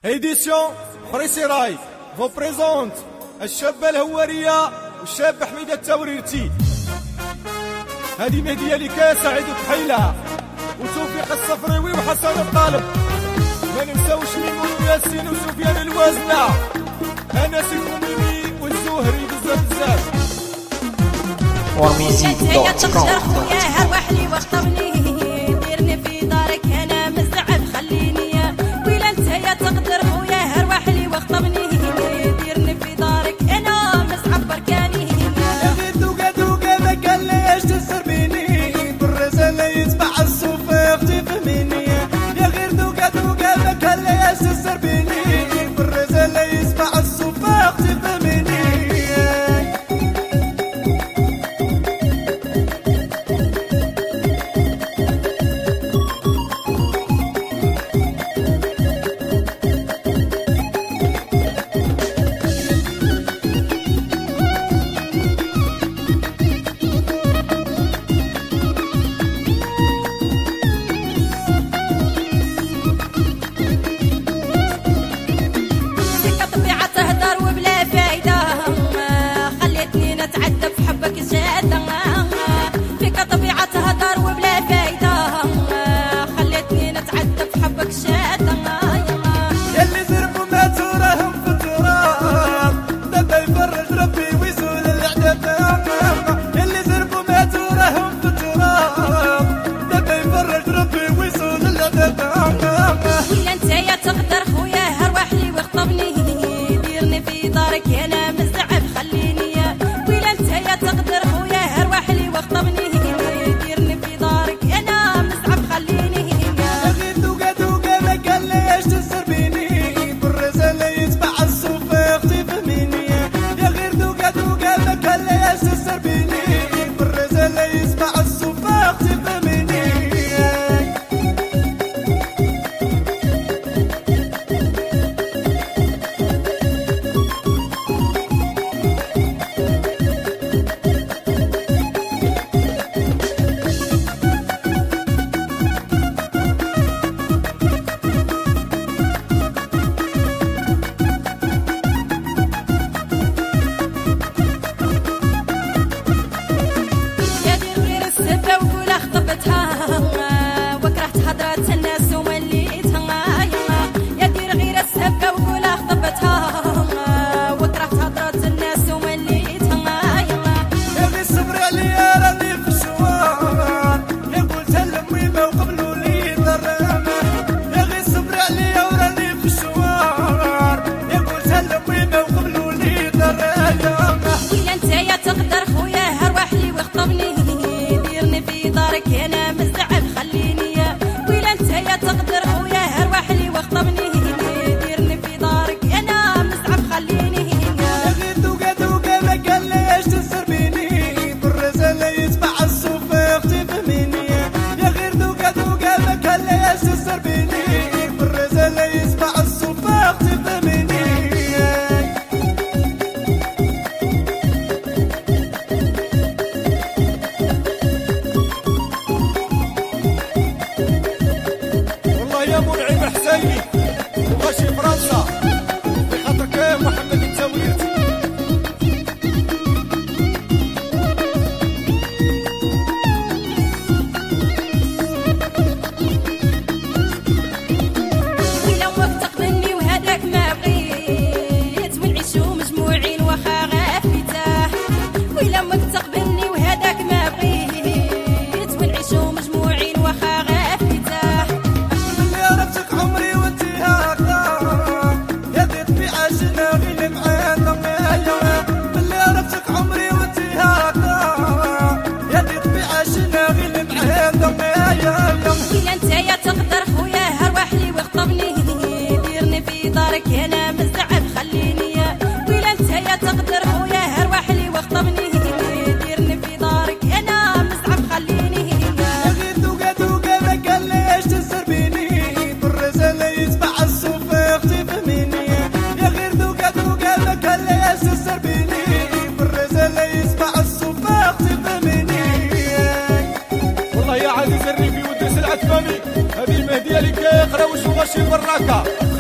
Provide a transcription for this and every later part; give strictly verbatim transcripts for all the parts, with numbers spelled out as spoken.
ايديسيون بريسي راي فو بريزونت الشابة الهوارية والشاب حميدة التوريرتي. هذه مهدية لك سعيد بحيلة وتوفيق الصفريوي وحسن الطالب، ما ننساوش ميمون وياسين وسفيان الوازنة، انا سيكو ميمي والزهري بزاف بزاف. وميزيك دوت كوم. خويا هروحلي واخطبني ديرني في دارك انا مزعب خليني، ويلا انت يا تقدر خويا هروحلي واخطبني ديرني في دارك انا مزعب بركاني. غير دوقا دوقا ما قال ليش تسربيني بالرسالة يتبع الصوفيق تفهميني. يا غير دوقا دوقا ما قال ليش تسربيني بالرسالة يتبع الصوفيق تفهميني.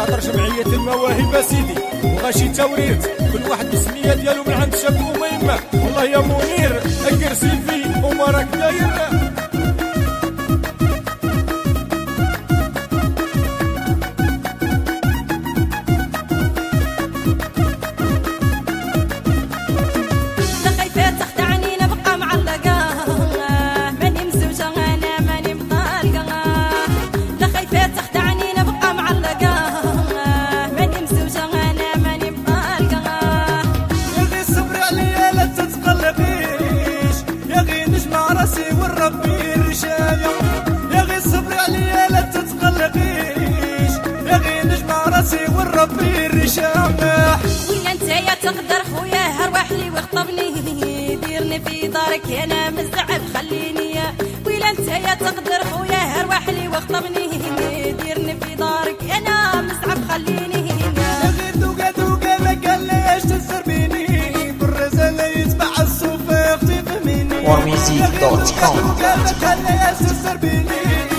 خاطر جمعية المواهب سيدي وغاشي توريرت كل واحد بالسمية ديالو من عند شاب وميمة. والله يا منير اكر سيلفي وما راك داير. والربي الرشامح وين انت يا تقدر خويا ارواح لي واخطبني ديرني في دارك انا مزعب خليني. وين انت يا تقدر خويا ارواح لي واخطبني ديرني في دارك انا مزعب خليني. يا غير دوقا دوقا ما قال ليش تسربيني بالرزل يتبع الصوف اختي فهميني. warmusic دوت كوم ما قال ليش تسربيني